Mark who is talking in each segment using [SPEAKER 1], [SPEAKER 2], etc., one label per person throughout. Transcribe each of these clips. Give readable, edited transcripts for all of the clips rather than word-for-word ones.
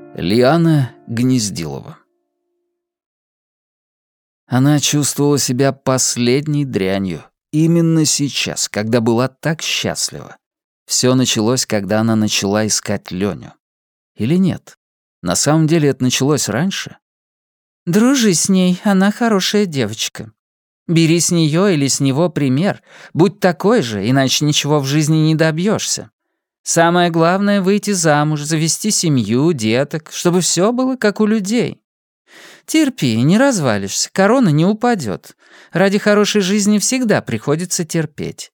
[SPEAKER 1] Лиана Гнездилова. Она чувствовала себя последней дрянью именно сейчас, когда была так счастлива. Все началось, когда она начала искать Леню. Или нет? На самом деле это началось раньше?
[SPEAKER 2] Дружи с ней, она хорошая девочка. Бери с нее или с него пример. Будь такой же, иначе ничего в жизни не добьешься. Самое главное — выйти замуж, завести семью, деток, чтобы все было как у людей. Терпи, не развалишься, корона не упадет. Ради хорошей жизни всегда приходится терпеть.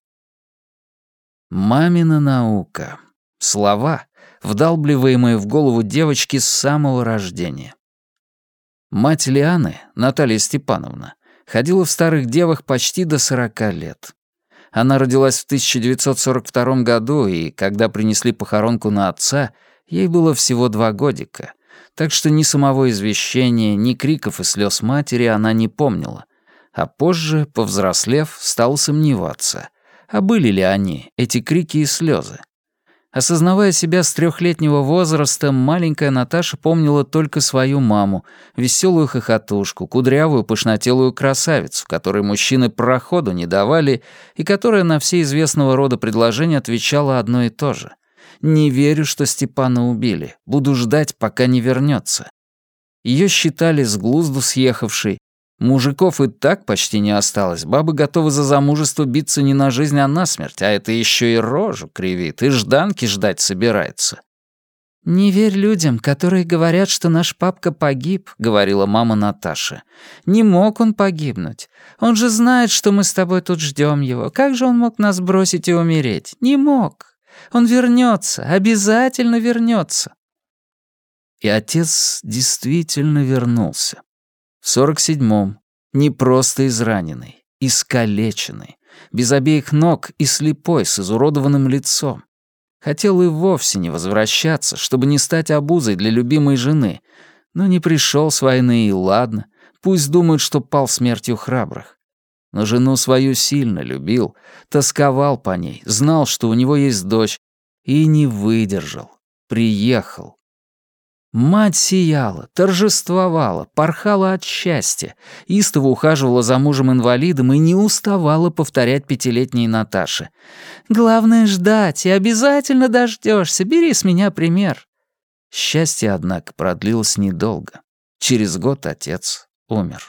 [SPEAKER 1] Мамина наука. Слова, вдалбливаемые в голову девочки с самого рождения. Мать Лианы, Наталья Степановна, ходила в старых девах почти до 40 лет. Она родилась в 1942 году, и когда принесли похоронку на отца, ей было всего 2 годика, так что ни самого извещения, ни криков и слез матери она не помнила, а позже, повзрослев, стала сомневаться, а были ли они, эти крики и слезы. Осознавая себя с 3-летнего возраста, маленькая Наташа помнила только свою маму, веселую хохотушку, кудрявую пышнотелую красавицу, которой мужчины проходу не давали и которая на все известного рода предложения отвечала одно и то же. «Не верю, что Степана убили. Буду ждать, пока не вернется». Ее считали с глузду съехавшей. Мужиков и так почти не осталось. Бабы готовы за замужество биться не на жизнь, а на смерть, а это еще и рожу кривит, и жданки ждать собирается.
[SPEAKER 2] «Не верь людям, которые говорят, что наш папка погиб», — говорила мама Наташи. «Не мог он погибнуть. Он же знает, что мы с тобой тут ждем его. Как же он мог нас бросить и умереть? Не мог. Он вернется, обязательно вернется».
[SPEAKER 1] И отец действительно вернулся. В 47-м, не просто израненный, искалеченный, без обеих ног и слепой, с изуродованным лицом. Хотел и вовсе не возвращаться, чтобы не стать обузой для любимой жены, но не пришел с войны, и ладно, пусть думают, что пал смертью храбрых. Но жену свою сильно любил, тосковал по ней, знал, что у него есть дочь, и не выдержал, приехал. Мать сияла, торжествовала, порхала от счастья, истово ухаживала за мужем-инвалидом и не уставала повторять 5-летней Наташе. «Главное — ждать, и обязательно дождешься. Бери с меня пример». Счастье, однако, продлилось недолго. Через год отец умер.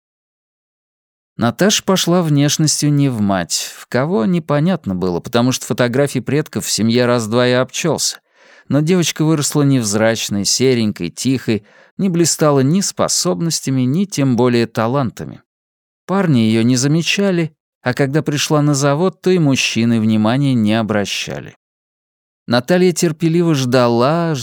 [SPEAKER 1] Наташа пошла внешностью не в мать, в кого непонятно было, потому что фотографий предков в семье раз-два и обчелся. Но девочка выросла невзрачной, серенькой, тихой, не блистала ни способностями, ни тем более талантами. Парни ее не замечали, а когда пришла на завод, то и мужчины внимания не обращали. Наталья терпеливо ждала.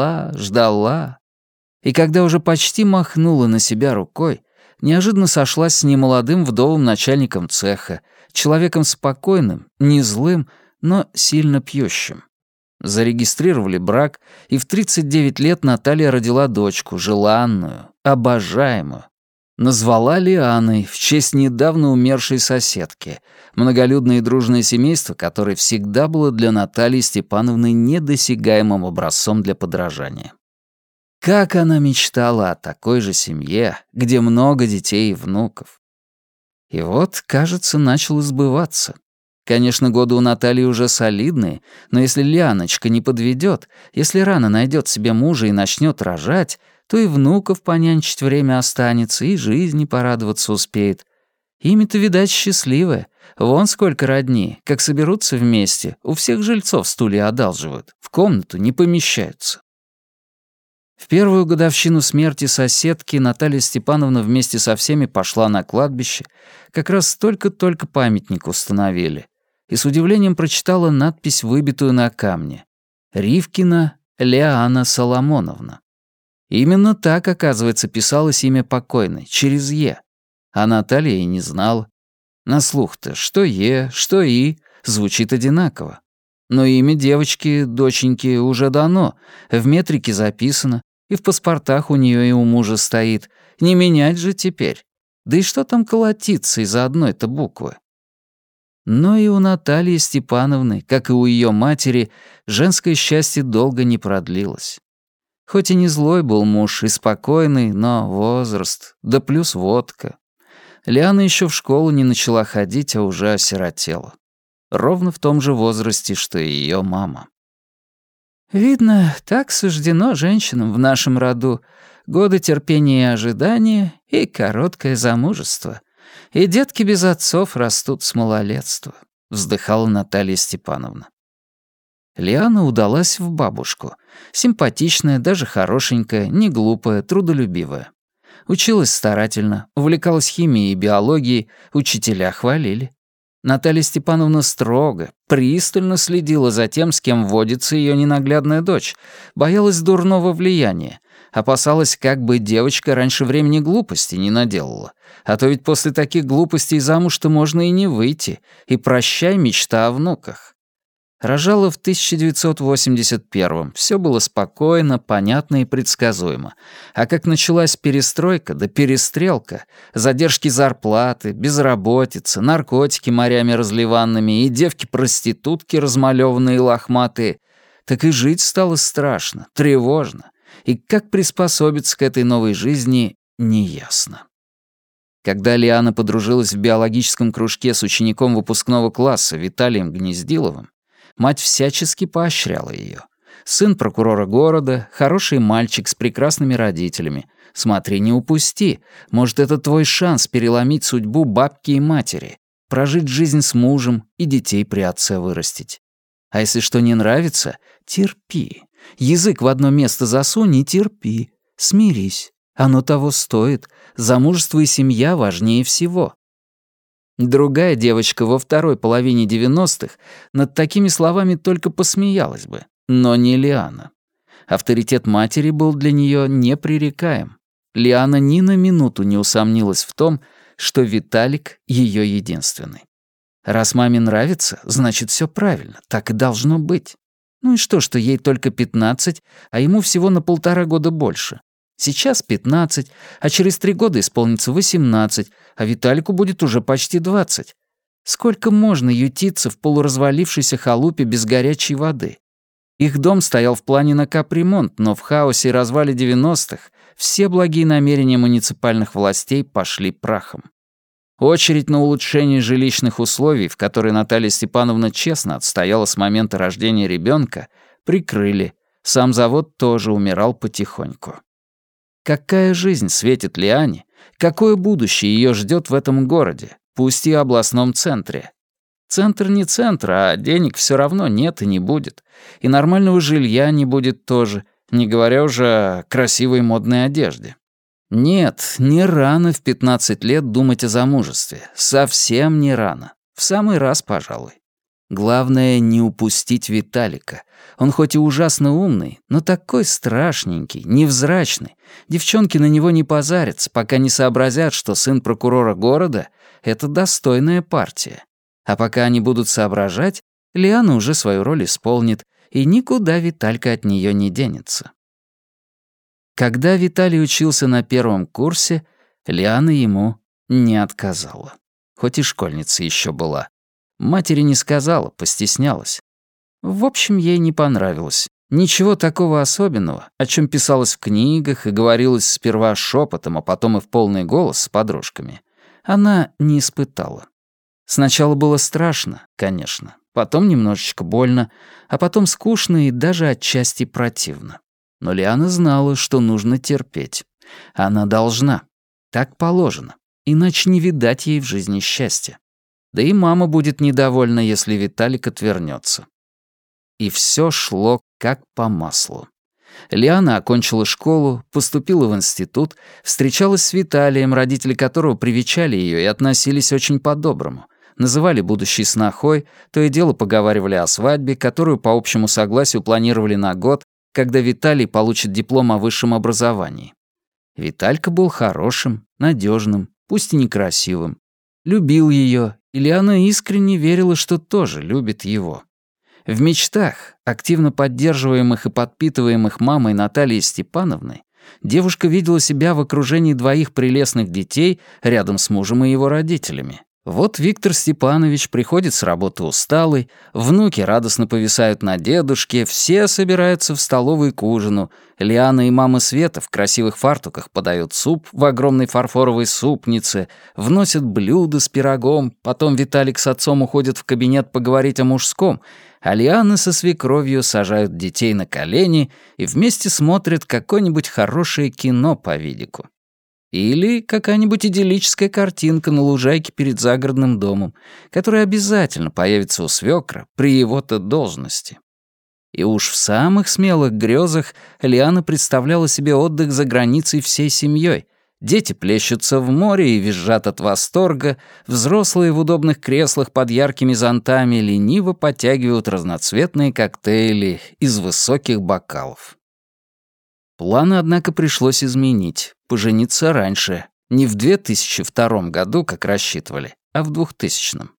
[SPEAKER 1] И когда уже почти махнула на себя рукой, неожиданно сошлась с немолодым вдовым начальником цеха, человеком спокойным, не злым, но сильно пьющим. Зарегистрировали брак, и в 39 лет Наталья родила дочку, желанную, обожаемую. Назвала Лианой в честь недавно умершей соседки, многолюдное и дружное семейство, которое всегда было для Натальи Степановны недосягаемым образцом для подражания. Как она мечтала о такой же семье, где много детей и внуков. И вот, кажется, начал сбываться. Конечно, годы у Натальи уже солидные, но если Лианочка не подведет, если рано найдет себе мужа и начнет рожать, то и внуков понянчить время останется, и жизни порадоваться успеет. Ими-то, видать, счастливая. Вон сколько родни, как соберутся вместе, у всех жильцов стулья одалживают, в комнату не помещаются. В первую годовщину смерти соседки Наталья Степановна вместе со всеми пошла на кладбище, как раз только-только памятник установили, и с удивлением прочитала надпись, выбитую на камне: «Ривкина Лиана Соломоновна». Именно так, оказывается, писалось имя покойной, через «е», а Наталья и не знала. На слух-то что «е», что «и» звучит одинаково. Но имя девочки, доченьки, уже дано, в метрике записано, и в паспортах у нее и у мужа стоит. Не менять же теперь. Да и что там колотиться из-за одной-то буквы? Но и у Натальи Степановны, как и у ее матери, женское счастье долго не продлилось. Хоть и не злой был муж, и спокойный, но возраст, да плюс водка. Лиана еще в школу не начала ходить, а уже осиротела. Ровно в том же возрасте, что и ее мама.
[SPEAKER 2] «Видно, так суждено женщинам в нашем роду. Годы терпения и ожидания и короткое замужество. И детки без отцов растут с малолетства», — вздыхала Наталья Степановна.
[SPEAKER 1] Лиана удалась в бабушку. Симпатичная, даже хорошенькая, не глупая, трудолюбивая. Училась старательно, увлекалась химией и биологией, учителя хвалили. Наталья Степановна строго, пристально следила за тем, с кем водится ее ненаглядная дочь, боялась дурного влияния, опасалась, как бы девочка раньше времени глупости не наделала. А то ведь после таких глупостей замуж-то можно и не выйти, и прощай мечта о внуках. Рожала в 1981-м, все было спокойно, понятно и предсказуемо. А как началась перестройка да перестрелка, задержки зарплаты, безработица, наркотики морями разливанными и девки-проститутки размалеванные и лохматые, так и жить стало страшно, тревожно. И как приспособиться к этой новой жизни, неясно. Когда Лиана подружилась в биологическом кружке с учеником выпускного класса Виталием Гнездиловым, мать всячески поощряла ее. Сын прокурора города, хороший мальчик с прекрасными родителями. Смотри, не упусти. Может, это твой шанс переломить судьбу бабки и матери, прожить жизнь с мужем и детей при отце вырастить. А если что не нравится, терпи. Язык в одно место засунь и терпи. Смирись. Оно того стоит. Замужество и семья важнее всего. Другая девочка во второй половине 90-х над такими словами только посмеялась бы, но не Лиана. Авторитет матери был для нее непререкаем. Лиана ни на минуту не усомнилась в том, что Виталик — ее единственный. Раз маме нравится, значит, все правильно, так и должно быть. Ну и что ей только 15, а ему всего на 1,5 года больше. Сейчас 15, а через 3 года исполнится 18, а Виталику будет уже почти 20. Сколько можно ютиться в полуразвалившейся халупе без горячей воды? Их дом стоял в плане на капремонт, но в хаосе и развале 90-х все благие намерения муниципальных властей пошли прахом. Очередь на улучшение жилищных условий, в которой Наталья Степановна честно отстояла с момента рождения ребенка, прикрыли. Сам завод тоже умирал потихоньку. Какая жизнь светит Лиане? Какое будущее ее ждет в этом городе, пусть и областном центре? Центр не центр, а денег все равно нет и не будет. И нормального жилья не будет тоже, не говоря уже о красивой модной одежде. Нет, не рано в 15 лет думать о замужестве. Совсем не рано. В самый раз, пожалуй. Главное, не упустить Виталика. Он хоть и ужасно умный, но такой страшненький, невзрачный. Девчонки на него не позарятся, пока не сообразят, что сын прокурора города — это достойная партия. А пока они будут соображать, Лиана уже свою роль исполнит, и никуда Виталька от нее не денется. Когда Виталий учился на 1 курсе, Лиана ему не отказала. Хоть и школьница еще была. Матери не сказала, постеснялась. В общем, ей не понравилось. Ничего такого особенного, о чем писалось в книгах и говорилось сперва шепотом, а потом и в полный голос с подружками, она не испытала. Сначала было страшно, конечно, потом немножечко больно, а потом скучно и даже отчасти противно. Но Лиана знала, что нужно терпеть. Она должна. Так положено. Иначе не видать ей в жизни счастья. Да и мама будет недовольна, если Виталик отвернется. И все шло как по маслу. Лиана окончила школу, поступила в институт, встречалась с Виталием, родители которого привечали ее и относились очень по-доброму. Называли будущей снохой, то и дело поговаривали о свадьбе, которую по общему согласию планировали на год, когда Виталий получит диплом о высшем образовании. Виталька был хорошим, надежным, пусть и некрасивым. Любил ее, и Лиана искренне верила, что тоже любит его. В мечтах, активно поддерживаемых и подпитываемых мамой Натальей Степановной, девушка видела себя в окружении 2 прелестных детей рядом с мужем и его родителями. Вот Виктор Степанович приходит с работы усталый, внуки радостно повисают на дедушке, все собираются в столовой к ужину. Лиана и мама Света в красивых фартуках подают суп в огромной фарфоровой супнице, вносят блюда с пирогом, потом Виталик с отцом уходят в кабинет поговорить о мужском, а Лиана со свекровью сажают детей на колени и вместе смотрят какое-нибудь хорошее кино по видику. Или какая-нибудь идиллическая картинка на лужайке перед загородным домом, которая обязательно появится у свекра при его-то должности. И уж в самых смелых грезах Лиана представляла себе отдых за границей всей семьей. Дети плещутся в море и визжат от восторга, взрослые в удобных креслах под яркими зонтами лениво подтягивают разноцветные коктейли из высоких бокалов. Планы, однако, пришлось изменить, пожениться раньше, не в 2002 году, как рассчитывали, а в 2000-м.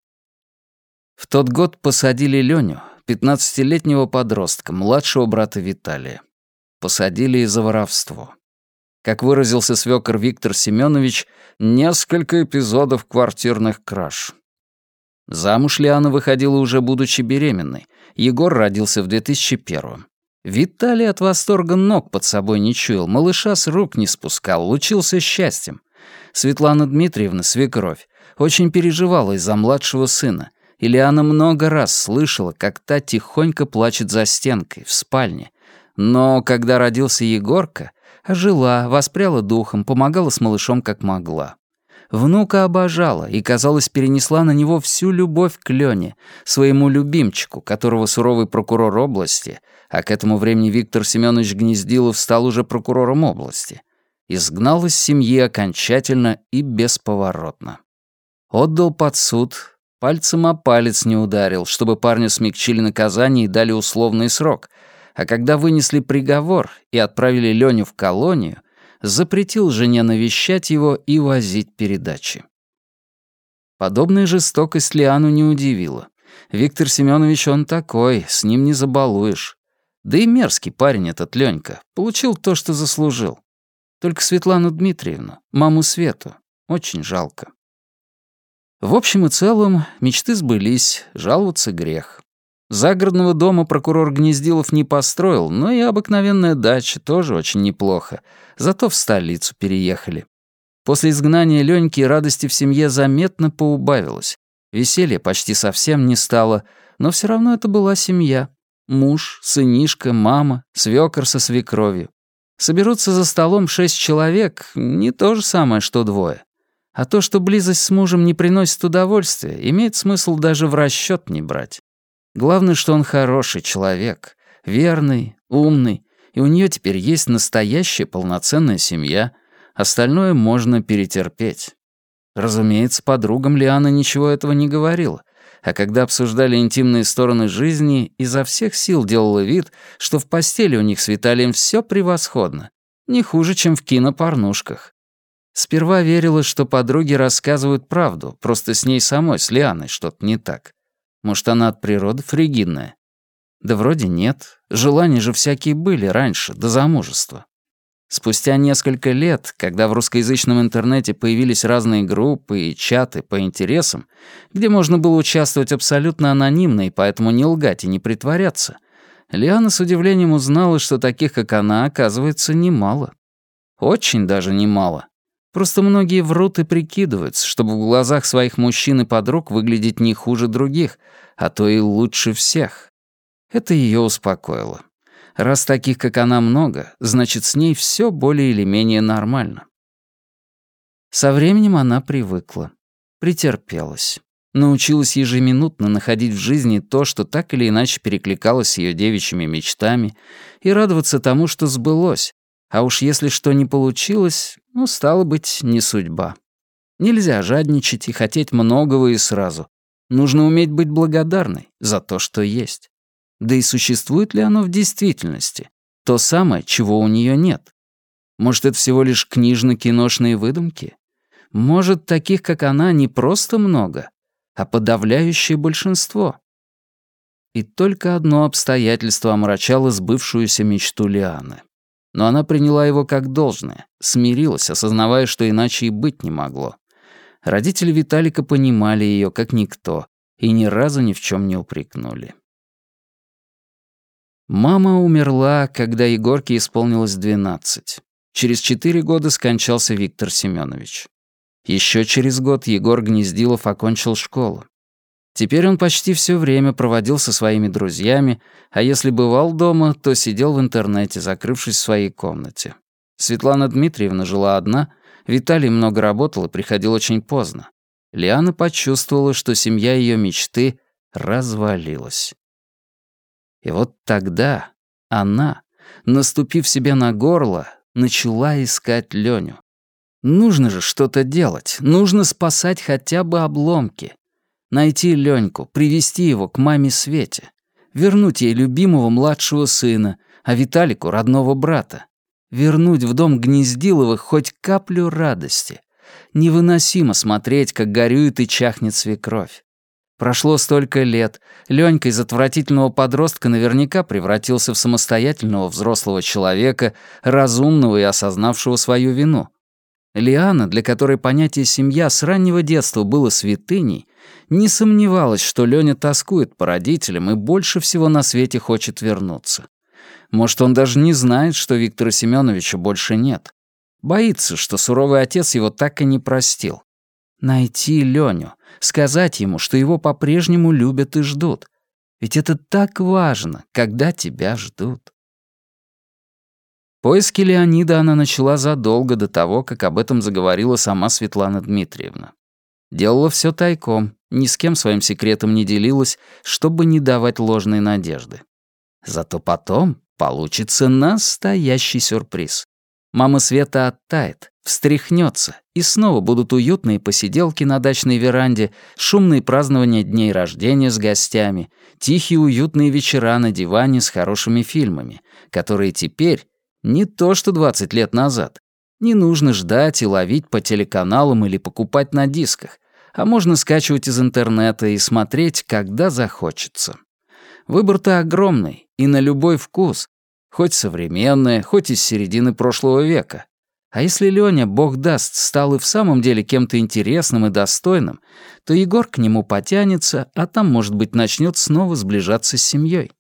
[SPEAKER 1] В тот год посадили Леню, 15-летнего подростка, младшего брата Виталия. Посадили за воровство. Как выразился свёкор Виктор Семёнович, несколько эпизодов квартирных краж. Замуж Лиана выходила уже будучи беременной. Егор родился в 2001-м. Виталий от восторга ног под собой не чуял, малыша с рук не спускал, лучился счастьем. Светлана Дмитриевна, свекровь, очень переживала из-за младшего сына, и Лиана много раз слышала, как та тихонько плачет за стенкой, в спальне. Но когда родился Егорка, ожила, воспряла духом, помогала с малышом как могла. Внука обожала и, казалось, перенесла на него всю любовь к Лене, своему любимчику, которого суровый прокурор области, а к этому времени Виктор Семенович Гнездилов стал уже прокурором области, изгнал из семьи окончательно и бесповоротно. Отдал под суд, пальцем о палец не ударил, чтобы парню смягчили наказание и дали условный срок, а когда вынесли приговор и отправили Леню в колонию, запретил жене навещать его и возить передачи. Подобная жестокость Лиану не удивила. Виктор Семенович он такой, с ним не забалуешь. Да и мерзкий парень этот Ленька, получил то, что заслужил. Только Светлану Дмитриевну, маму Свету, очень жалко. В общем и целом, мечты сбылись, жаловаться грех. Загородного дома прокурор Гнездилов не построил, но и обыкновенная дача тоже очень неплохо. Зато в столицу переехали. После изгнания Леньки радости в семье заметно поубавилось. Веселья почти совсем не стало, но все равно это была семья. Муж, сынишка, мама, свёкор со свекровью. Соберутся за столом 6 человек — не то же самое, что 2. А то, что близость с мужем не приносит удовольствия, имеет смысл даже в расчёт не брать. Главное, что он хороший человек, верный, умный, и у нее теперь есть настоящая полноценная семья, остальное можно перетерпеть. Разумеется, подругам Лиана ничего этого не говорила, а когда обсуждали интимные стороны жизни, изо всех сил делала вид, что в постели у них с Виталием все превосходно, не хуже, чем в кинопорнушках. Сперва верила, что подруги рассказывают правду, просто с ней самой, с Лианой, что-то не так. Может, она от природы фригидная? Да вроде нет. Желания же всякие были раньше, до замужества. Спустя несколько лет, когда в русскоязычном интернете появились разные группы и чаты по интересам, где можно было участвовать абсолютно анонимно и поэтому не лгать и не притворяться, Лиана с удивлением узнала, что таких, как она, оказывается, немало. Очень даже немало. Просто многие врут и прикидываются, чтобы в глазах своих мужчин и подруг выглядеть не хуже других, а то и лучше всех. Это ее успокоило. Раз таких, как она, много, значит, с ней все более или менее нормально. Со временем она привыкла, претерпелась, научилась ежеминутно находить в жизни то, что так или иначе перекликалось с ее девичьими мечтами, и радоваться тому, что сбылось. А уж если что не получилось, стало быть, не судьба. Нельзя жадничать и хотеть многого и сразу. Нужно уметь быть благодарной за то, что есть. Да и существует ли оно в действительности? То самое, чего у нее нет. Может, это всего лишь книжно-киношные выдумки? Может, таких, как она, не просто много, а подавляющее большинство? И только одно обстоятельство омрачало сбывшуюся мечту Лианы. Но она приняла его как должное, смирилась, осознавая, что иначе и быть не могло. Родители Виталика понимали ее как никто и ни разу ни в чем не упрекнули. Мама умерла, когда Егорке исполнилось 12. Через 4 года скончался Виктор Семенович. Еще через год Егор Гнездилов окончил школу. Теперь он почти все время проводил со своими друзьями, а если бывал дома, то сидел в интернете, закрывшись в своей комнате. Светлана Дмитриевна жила одна, Виталий много работал и приходил очень поздно. Лиана почувствовала, что семья ее мечты развалилась. И вот тогда она, наступив себе на горло, начала искать Леню. Нужно же что-то делать, нужно спасать хотя бы обломки. Найти Леньку, привести его к маме Свете, вернуть ей любимого младшего сына, а Виталику родного брата. Вернуть в дом Гнездиловых хоть каплю радости. Невыносимо смотреть, как горюет и чахнет свекровь. Прошло столько лет, Ленька из отвратительного подростка наверняка превратился в самостоятельного взрослого человека, разумного и осознавшего свою вину. Лиана, для которой понятие «семья» с раннего детства было святыней, не сомневалась, что Лёня тоскует по родителям и больше всего на свете хочет вернуться. Может, он даже не знает, что Виктора Семеновича больше нет. Боится, что суровый отец его так и не простил. Найти Леню, сказать ему, что его по-прежнему любят и ждут. Ведь это так важно, когда тебя ждут. Поиски Леонида она начала задолго до того, как об этом заговорила сама Светлана Дмитриевна. Делала все тайком, ни с кем своим секретом не делилась, чтобы не давать ложной надежды. Зато потом получится настоящий сюрприз. Мама Света оттает, встряхнется, и снова будут уютные посиделки на дачной веранде, шумные празднования дней рождения с гостями, тихие уютные вечера на диване с хорошими фильмами, которые теперь не то что 20 лет назад. Не нужно ждать и ловить по телеканалам или покупать на дисках, а можно скачивать из интернета и смотреть, когда захочется. Выбор-то огромный и на любой вкус, хоть современное, хоть из середины прошлого века. А если Лёня, бог даст, стал и в самом деле кем-то интересным и достойным, то Егор к нему потянется, а там, может быть, начнет снова сближаться с семьей.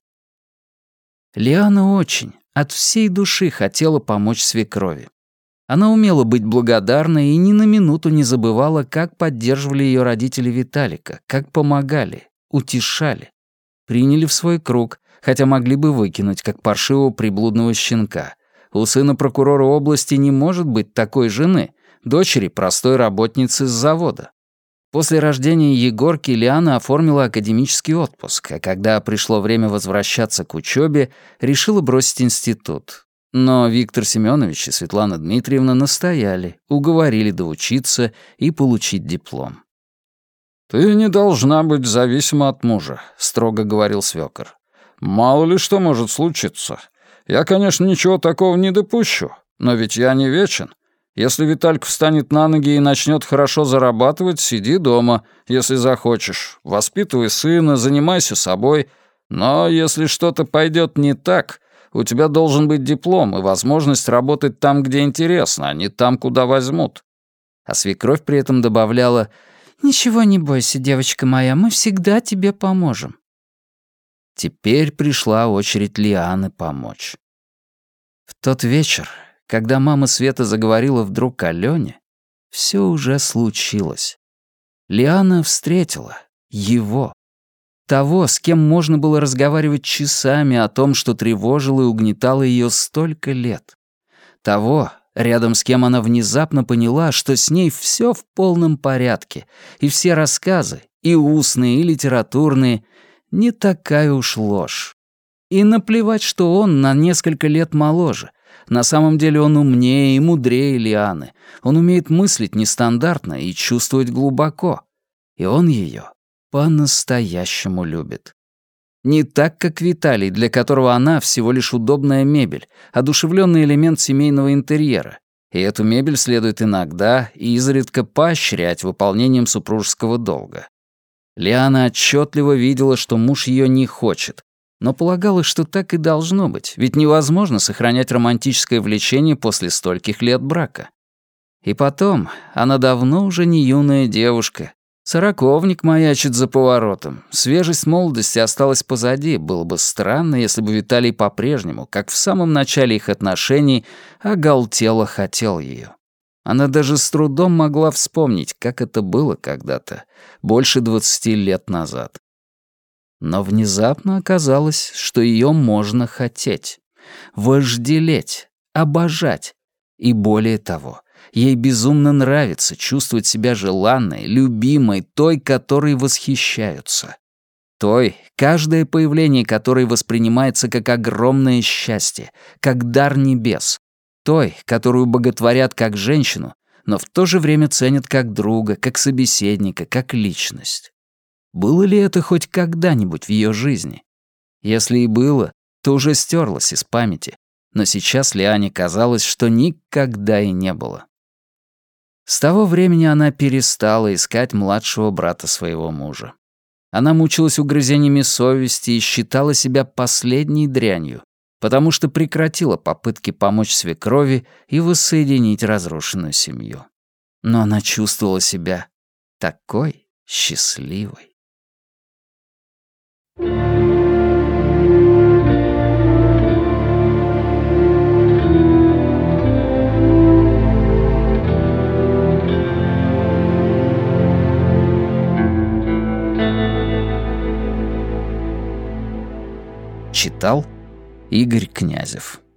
[SPEAKER 1] Лиана очень, от всей души хотела помочь свекрови. Она умела быть благодарной и ни на минуту не забывала, как поддерживали ее родители Виталика, как помогали, утешали. Приняли в свой круг, хотя могли бы выкинуть, как паршивого приблудного щенка. У сына прокурора области не может быть такой жены, дочери простой работницы с завода. После рождения Егорки Лиана оформила академический отпуск, а когда пришло время возвращаться к учебе, решила бросить институт. Но Виктор Семенович и Светлана Дмитриевна настояли, уговорили доучиться и получить диплом. «Ты не должна быть зависима от мужа», — строго говорил свёкор. «Мало ли что может случиться. Я, конечно, ничего такого не допущу, но ведь я не вечен. Если Виталька встанет на ноги и начнет хорошо зарабатывать, сиди дома, если захочешь. Воспитывай сына, занимайся собой. Но если что-то пойдет не так, у тебя должен быть диплом и возможность работать там, где интересно, а не там, куда возьмут». А свекровь при этом добавляла: «Ничего не бойся, девочка моя, мы всегда тебе поможем». Теперь пришла очередь Лианы помочь. В тот вечер, когда мама Света заговорила вдруг о Лёне, всё уже случилось. Лиана встретила его. Того, с кем можно было разговаривать часами о том, что тревожило и угнетало её столько лет. Того, рядом с кем она внезапно поняла, что с ней всё в полном порядке, и все рассказы, и устные, и литературные, не такая уж ложь. И наплевать, что он на несколько лет моложе. На самом деле он умнее и мудрее Лианы. Он умеет мыслить нестандартно и чувствовать глубоко. И он её по-настоящему любит. Не так, как Виталий, для которого она всего лишь удобная мебель, одушевленный элемент семейного интерьера. И эту мебель следует иногда и изредка поощрять выполнением супружеского долга. Лиана отчетливо видела, что муж ее не хочет, но полагала, что так и должно быть, ведь невозможно сохранять романтическое влечение после стольких лет брака. И потом, она давно уже не юная девушка. Сороковник маячит за поворотом. Свежесть молодости осталась позади. Было бы странно, если бы Виталий по-прежнему, как в самом начале их отношений, оголтело хотел ее. Она даже с трудом могла вспомнить, как это было когда-то, больше 20 лет назад. Но внезапно оказалось, что ее можно хотеть, вожделеть, обожать. И более того, ей безумно нравится чувствовать себя желанной, любимой, той, которой восхищаются. Той, каждое появление которой воспринимается как огромное счастье, как дар небес. Той, которую боготворят как женщину, но в то же время ценят как друга, как собеседника, как личность. Было ли это хоть когда-нибудь в ее жизни? Если и было, то уже стерлось из памяти, но сейчас Лиане казалось, что никогда и не было. С того времени она перестала искать младшего брата своего мужа. Она мучилась угрызениями совести и считала себя последней дрянью, потому что прекратила попытки помочь свекрови и воссоединить разрушенную семью. Но она чувствовала себя такой счастливой. Читал Игорь Князев.